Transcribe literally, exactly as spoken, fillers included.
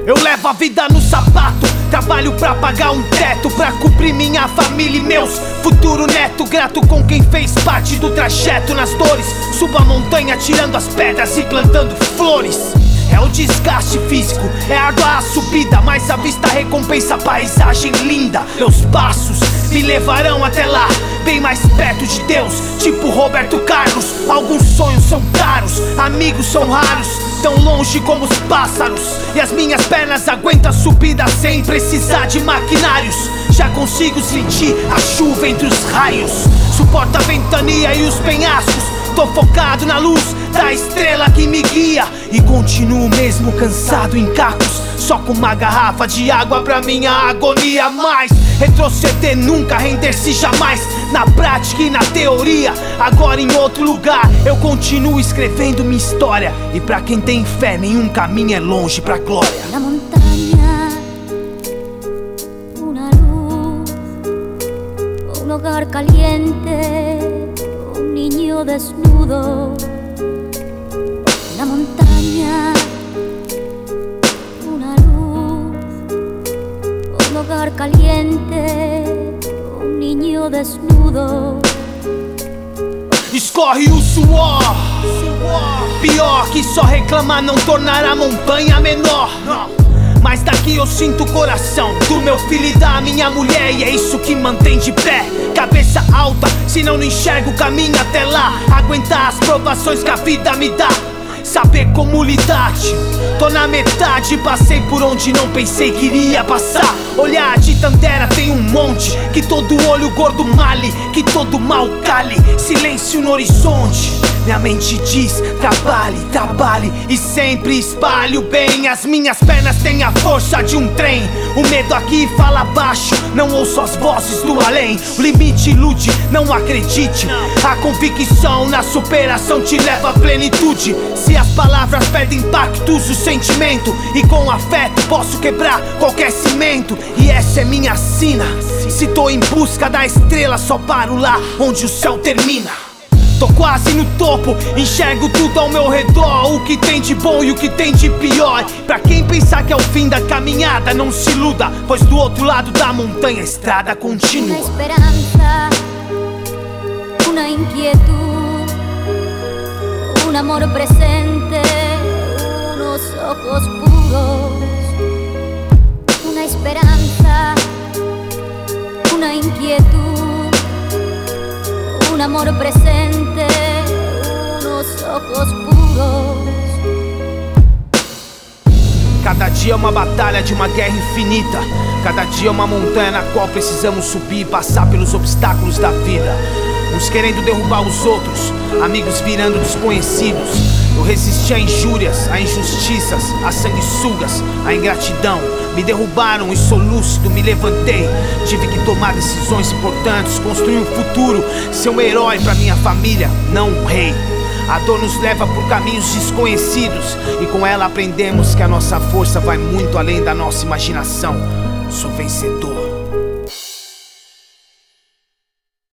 Eu levo a vida no sapato, trabalho pra pagar um teto, pra cobrir minha família e meus futuro neto. Grato com quem fez parte do trajeto nas dores. Subo a montanha tirando as pedras e plantando flores. É o desgaste físico, é árdua a subida, mas a vista recompensa a paisagem linda. Meus passos me levarão até lá, bem mais perto de Deus, tipo Roberto Carlos. Alguns sonhos são caros, amigos são raros, tão longe como os pássaros. E as minhas pernas aguentam a subida sem precisar de maquinários. Já consigo sentir a chuva entre os raios, suporta a ventania e os penhascos. Tô focado na luz da estrela que me guia, e continuo mesmo cansado em cacos, só com uma garrafa de água pra minha agonia. Mas retroceder nunca, render-se jamais, na prática e na teoria. Agora em outro lugar eu continuo escrevendo minha história, e pra quem tem fé nenhum caminho é longe pra glória. Na montanha, una luz, un hogar caliente, un niño desnudo. La montaña, una luz, un hogar caliente, un niño desnudo. Escorre o suor, pior que só reclamar não tornará a montanha menor. Mas daqui eu sinto o coração do meu filho e da minha mulher, e é isso que mantém de pé. Cabeça alta, senão não enxergo o caminho até lá. Aguentar as provações que a vida me dá, saber como lidar, tio. Tô na metade, passei por onde não pensei que iria passar. Olhar de Tandera tem um monte, que todo olho gordo male, que todo mal cale. Silêncio no horizonte, minha mente diz: trabalhe, trabalhe, e sempre espalhe o bem. As minhas pernas têm a força de um trem. O medo aqui fala baixo, não ouço as vozes do além. O limite ilude, não acredite. A convicção na superação te leva à plenitude. Se as palavras perdem impacto, uso o sentimento, e com afeto posso quebrar qualquer cimento. E essa é minha sina, se tô em busca da estrela, só paro lá onde o céu termina. Tô quase no topo, enxergo tudo ao meu redor, o que tem de bom e o que tem de pior. Pra quem pensar que é o fim da caminhada, não se iluda, pois do outro lado da montanha a estrada continua. Una esperanza, una inquietud, un amor presente, unos ojos puros. Una esperanza, una inquietud, un amor presente, unos ojos puros. Cada dia é uma batalha de uma guerra infinita. Cada dia é uma montanha na qual precisamos subir e passar pelos obstáculos da vida. Uns querendo derrubar os outros, amigos virando desconhecidos. Eu resisti a injúrias, a injustiças, a sanguessugas, a ingratidão. Me derrubaram e sou lúcido, me levantei. Tive que tomar decisões importantes, construir um futuro, ser um herói pra minha família, não um rei. A dor nos leva por caminhos desconhecidos, e com ela aprendemos que a nossa força vai muito além da nossa imaginação. Sou vencedor.